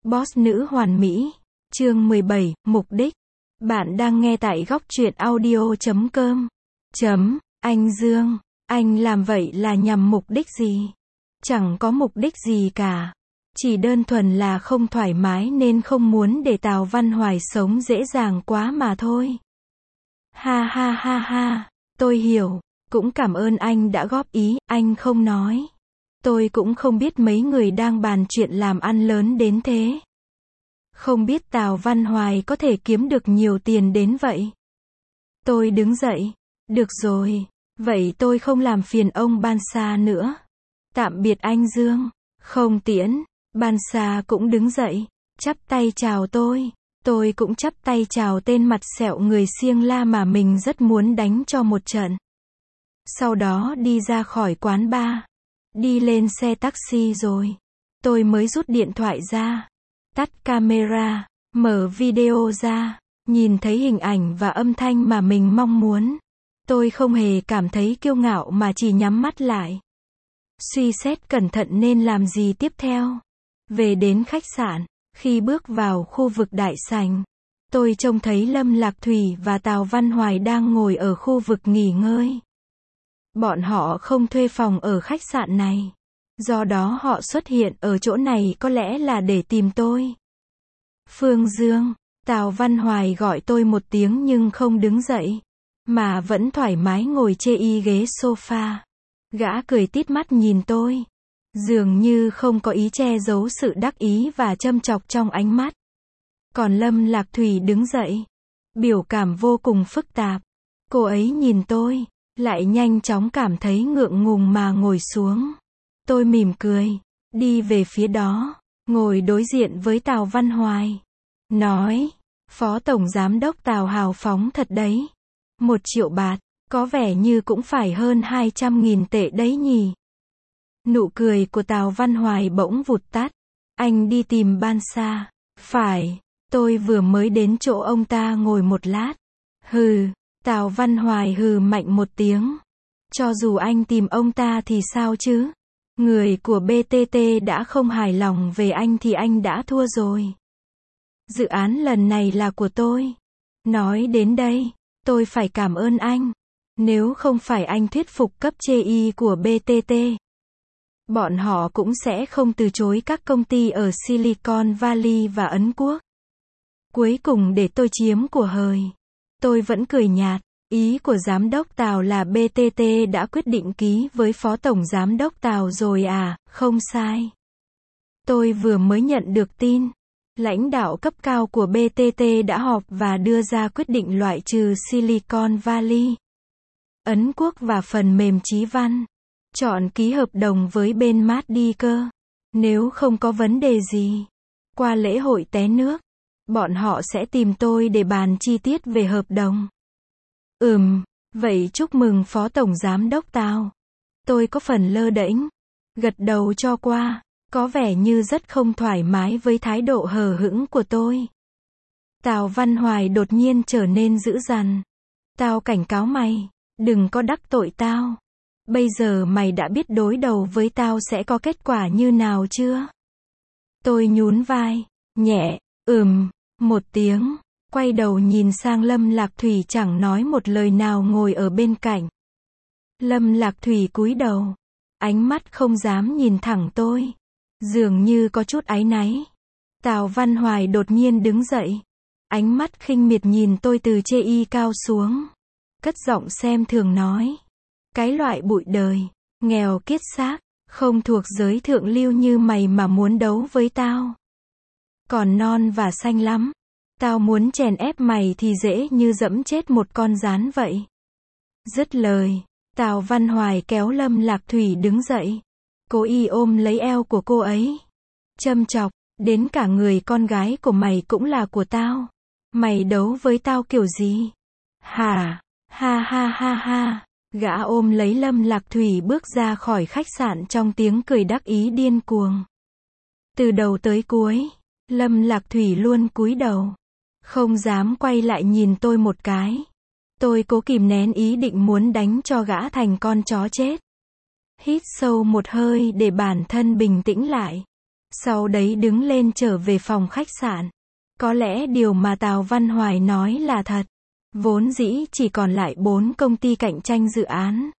Boss nữ hoàn mỹ. Chương 17, mục đích. Bạn đang nghe tại góc truyện audio.com. Anh Dương, anh làm vậy là nhằm mục đích gì? Chẳng có mục đích gì cả. Chỉ đơn thuần là không thoải mái nên không muốn để Tào Văn Hoài sống dễ dàng quá mà thôi. Ha ha ha ha, tôi hiểu, cũng cảm ơn anh đã góp ý, anh không nói. Tôi cũng không biết mấy người đang bàn chuyện làm ăn lớn đến thế. Không biết Tào Văn Hoài có thể kiếm được nhiều tiền đến vậy. Tôi đứng dậy. Được rồi, vậy tôi không làm phiền ông Ban Sa nữa. Tạm biệt anh Dương. Không tiễn. Ban Sa cũng đứng dậy, chắp tay chào tôi. Tôi cũng chắp tay chào tên mặt sẹo người Siêng La mà mình rất muốn đánh cho một trận. Sau đó đi ra khỏi quán bar. Đi lên xe taxi rồi. Tôi mới rút điện thoại ra. Tắt camera, mở video ra, nhìn thấy hình ảnh và âm thanh mà mình mong muốn. Tôi không hề cảm thấy kiêu ngạo mà chỉ nhắm mắt lại. Suy xét cẩn thận nên làm gì tiếp theo. Về đến khách sạn, khi bước vào khu vực đại sảnh, tôi trông thấy Lâm Lạc Thủy và Tào Văn Hoài đang ngồi ở khu vực nghỉ ngơi. Bọn họ không thuê phòng ở khách sạn này. Do đó họ xuất hiện ở chỗ này có lẽ là để tìm tôi. Phương Dương, Tào Văn Hoài gọi tôi một tiếng nhưng không đứng dậy, mà vẫn thoải mái ngồi chê y ghế sofa. Gã cười tít mắt nhìn tôi, dường như không có ý che giấu sự đắc ý và châm chọc trong ánh mắt. Còn Lâm Lạc Thủy đứng dậy, biểu cảm vô cùng phức tạp. Cô ấy nhìn tôi, lại nhanh chóng cảm thấy ngượng ngùng mà ngồi xuống. Tôi mỉm cười, đi về phía đó, ngồi đối diện với Tào Văn Hoài. Nói, Phó Tổng Giám đốc Tào hào phóng thật đấy. 1 triệu bạt, có vẻ như cũng phải hơn 200.000 tệ đấy nhỉ. Nụ cười của Tào Văn Hoài bỗng vụt tắt. Anh đi tìm Ban Sa. Phải, tôi vừa mới đến chỗ ông ta ngồi một lát. Hừ, Tào Văn Hoài hừ mạnh một tiếng. Cho dù anh tìm ông ta thì sao chứ? Người của BTT đã không hài lòng về anh thì anh đã thua rồi. Dự án lần này là của tôi. Nói đến đây, tôi phải cảm ơn anh. Nếu không phải anh thuyết phục cấp chê y của BTT, bọn họ cũng sẽ không từ chối các công ty ở Silicon Valley và Ấn Quốc. Cuối cùng để tôi chiếm của hời. Tôi vẫn cười nhạt. Ý của Giám đốc Tào là BTT đã quyết định ký với Phó Tổng Giám đốc Tào rồi à, không sai. Tôi vừa mới nhận được tin. Lãnh đạo cấp cao của BTT đã họp và đưa ra quyết định loại trừ Silicon Valley, Ấn Quốc và phần mềm Chí Văn. Chọn ký hợp đồng với bên Mát-đi cơ. Nếu không có vấn đề gì, qua lễ hội té nước, bọn họ sẽ tìm tôi để bàn chi tiết về hợp đồng. Vậy chúc mừng Phó Tổng Giám đốc Tào. Tôi có phần lơ đễnh, gật đầu cho qua, có vẻ như rất không thoải mái với thái độ hờ hững của tôi. Tào Văn Hoài đột nhiên trở nên dữ dằn. Tao cảnh cáo mày, đừng có đắc tội tao. Bây giờ mày đã biết đối đầu với tao sẽ có kết quả như nào chưa? Tôi nhún vai, nhẹ, một tiếng. Quay đầu nhìn sang Lâm Lạc Thủy chẳng nói một lời nào ngồi ở bên cạnh. Lâm Lạc Thủy cúi đầu, ánh mắt không dám nhìn thẳng tôi, dường như có chút áy náy. Tào Văn Hoài đột nhiên đứng dậy, ánh mắt khinh miệt nhìn tôi từ chê y cao xuống, cất giọng xem thường nói. Cái loại bụi đời, nghèo kiết xác, không thuộc giới thượng lưu như mày mà muốn đấu với tao. Còn non và xanh lắm. Tao muốn chèn ép mày thì dễ như dẫm chết một con gián vậy. Dứt lời, Tào Văn Hoài kéo Lâm Lạc Thủy đứng dậy. Cố ý ôm lấy eo của cô ấy. Châm chọc, đến cả người con gái của mày cũng là của tao. Mày đấu với tao kiểu gì? Hả? Ha ha ha ha. Gã ôm lấy Lâm Lạc Thủy bước ra khỏi khách sạn trong tiếng cười đắc ý điên cuồng. Từ đầu tới cuối, Lâm Lạc Thủy luôn cúi đầu, không dám quay lại nhìn tôi một cái. Tôi cố kìm nén ý định muốn đánh cho gã thành con chó chết. Hít sâu một hơi để bản thân bình tĩnh lại. Sau đấy đứng lên trở về phòng khách sạn. Có lẽ điều mà Tào Văn Hoài nói là thật. Vốn dĩ chỉ còn lại 4 công ty cạnh tranh dự án.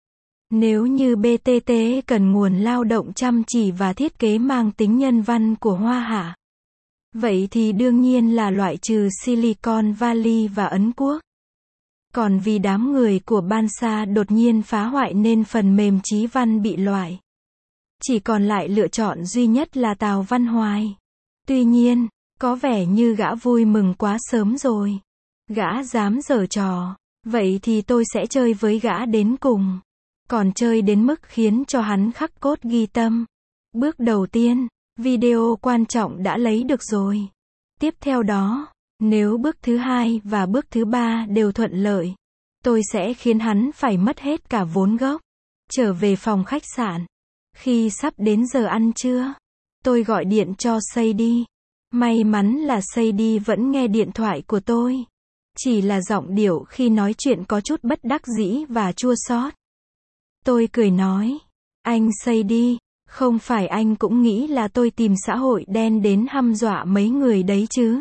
Nếu như BTT cần nguồn lao động chăm chỉ và thiết kế mang tính nhân văn của Hoa Hạ, vậy thì đương nhiên là loại trừ Silicon Valley và Ấn Quốc. Còn vì đám người của Bansa đột nhiên phá hoại nên phần mềm Chí Văn bị loại. Chỉ còn lại lựa chọn duy nhất là Tào Văn Hoài. Tuy nhiên, có vẻ như gã vui mừng quá sớm rồi. Gã dám giở trò. Vậy thì tôi sẽ chơi với gã đến cùng. Còn chơi đến mức khiến cho hắn khắc cốt ghi tâm. Bước đầu tiên, video quan trọng đã lấy được rồi. Tiếp theo đó, nếu bước thứ 2 và bước thứ 3 đều thuận lợi, tôi sẽ khiến hắn phải mất hết cả vốn gốc. Trở về phòng khách sạn. Khi sắp đến giờ ăn trưa, tôi gọi điện cho Sadie. May mắn là Sadie vẫn nghe điện thoại của tôi. Chỉ là giọng điệu khi nói chuyện có chút bất đắc dĩ và chua xót. Tôi cười nói, anh Sadie, không phải anh cũng nghĩ là tôi tìm xã hội đen đến hăm dọa mấy người đấy chứ?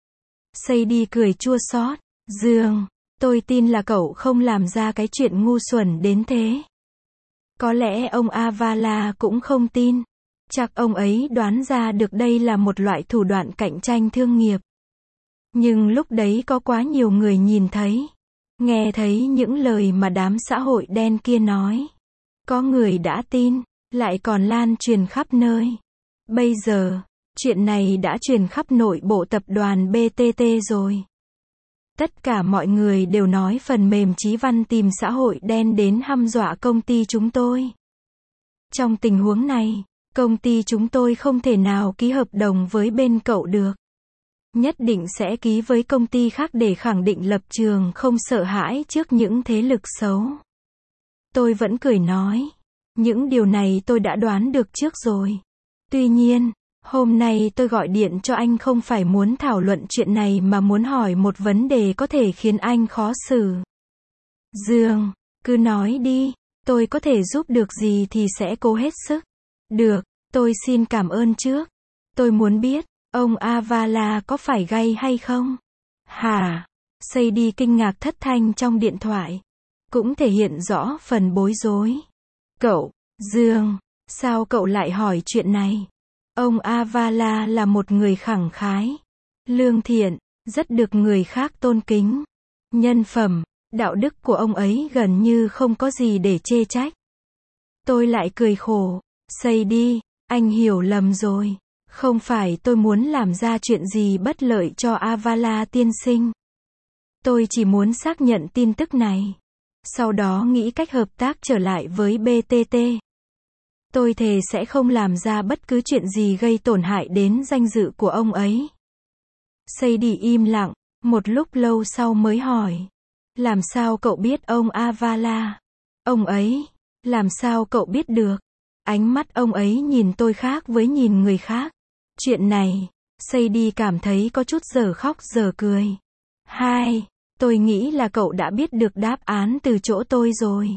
Sadie cười chua xót, Dương, tôi tin là cậu không làm ra cái chuyện ngu xuẩn đến thế. Có lẽ ông Avala cũng không tin. Chắc ông ấy đoán ra được đây là một loại thủ đoạn cạnh tranh thương nghiệp. Nhưng lúc đấy có quá nhiều người nhìn thấy, nghe thấy những lời mà đám xã hội đen kia nói. Có người đã tin, lại còn lan truyền khắp nơi. Bây giờ, chuyện này đã truyền khắp nội bộ tập đoàn BTT rồi. Tất cả mọi người đều nói phần mềm Chí Văn tìm xã hội đen đến hăm dọa công ty chúng tôi. Trong tình huống này, công ty chúng tôi không thể nào ký hợp đồng với bên cậu được. Nhất định sẽ ký với công ty khác để khẳng định lập trường không sợ hãi trước những thế lực xấu. Tôi vẫn cười nói, những điều này tôi đã đoán được trước rồi. Tuy nhiên, hôm nay tôi gọi điện cho anh không phải muốn thảo luận chuyện này mà muốn hỏi một vấn đề có thể khiến anh khó xử. Dương, cứ nói đi, tôi có thể giúp được gì thì sẽ cố hết sức. Được, tôi xin cảm ơn trước. Tôi muốn biết, ông Avala có phải gay hay không? Hả? Sadie kinh ngạc thất thanh trong điện thoại. Cũng thể hiện rõ phần bối rối. Cậu, Dương, sao cậu lại hỏi chuyện này? Ông Avala là một người khẳng khái, lương thiện, rất được người khác tôn kính. Nhân phẩm, đạo đức của ông ấy gần như không có gì để chê trách. Tôi lại cười khổ. Sadie, anh hiểu lầm rồi. Không phải tôi muốn làm ra chuyện gì bất lợi cho Avala tiên sinh. Tôi chỉ muốn xác nhận tin tức này. Sau đó nghĩ cách hợp tác trở lại với BTT. Tôi thề sẽ không làm ra bất cứ chuyện gì gây tổn hại đến danh dự của ông ấy. Sadie im lặng, một lúc lâu sau mới hỏi. Làm sao cậu biết ông Avala? Ông ấy, làm sao cậu biết được? Ánh mắt ông ấy nhìn tôi khác với nhìn người khác. Chuyện này, Sadie cảm thấy có chút giờ khóc giờ cười. Hai, tôi nghĩ là cậu đã biết được đáp án từ chỗ tôi rồi.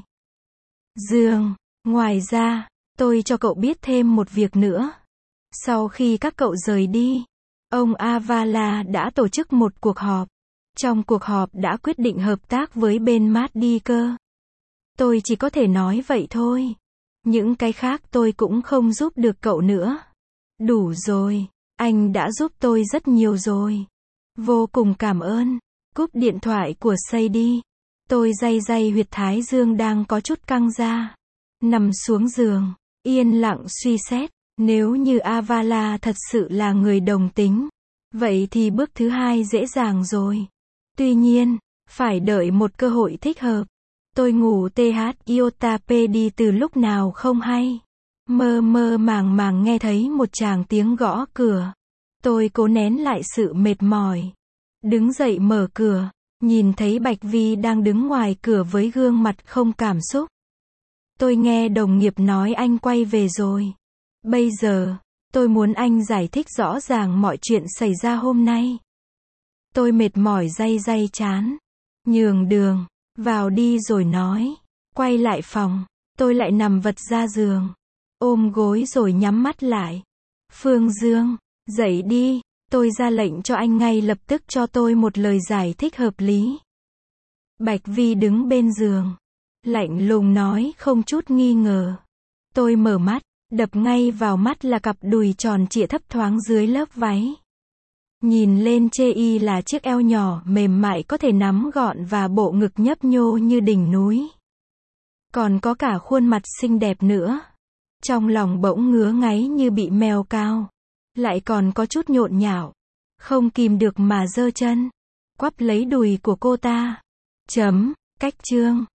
Dương, ngoài ra, tôi cho cậu biết thêm một việc nữa. Sau khi các cậu rời đi, ông Avala đã tổ chức một cuộc họp. Trong cuộc họp đã quyết định hợp tác với bên Medica. Tôi chỉ có thể nói vậy thôi. Những cái khác tôi cũng không giúp được cậu nữa. Đủ rồi, anh đã giúp tôi rất nhiều rồi. Vô cùng cảm ơn. Cúp điện thoại của Sadie. Tôi day huyệt thái dương đang có chút căng ra. Nằm xuống giường, yên lặng suy xét. Nếu như Avala thật sự là người đồng tính, vậy thì bước thứ 2 dễ dàng rồi. Tuy nhiên, phải đợi một cơ hội thích hợp. Tôi ngủ THIOTAPD từ lúc nào không hay. Mơ mơ màng màng nghe thấy một tràng tiếng gõ cửa. Tôi cố nén lại sự mệt mỏi. Đứng dậy mở cửa, nhìn thấy Bạch Vi đang đứng ngoài cửa với gương mặt không cảm xúc. Tôi nghe đồng nghiệp nói anh quay về rồi. Bây giờ, tôi muốn anh giải thích rõ ràng mọi chuyện xảy ra hôm nay. Tôi mệt mỏi day chán. Nhường đường, vào đi rồi nói. Quay lại phòng, tôi lại nằm vật ra giường. Ôm gối rồi nhắm mắt lại. Phương Dương, dậy đi, tôi ra lệnh cho anh ngay lập tức cho tôi một lời giải thích hợp lý. Bạch Vi đứng bên giường, lạnh lùng nói không chút nghi ngờ. Tôi mở mắt, đập ngay vào mắt là cặp đùi tròn trịa thấp thoáng dưới lớp váy. Nhìn lên chê y là chiếc eo nhỏ mềm mại có thể nắm gọn và bộ ngực nhấp nhô như đỉnh núi. Còn có cả khuôn mặt xinh đẹp nữa. Trong lòng bỗng ngứa ngáy như bị mèo cào. Lại còn có chút nhộn nhạo. Không kìm được mà giơ chân. Quắp lấy đùi của cô ta. Cách chương.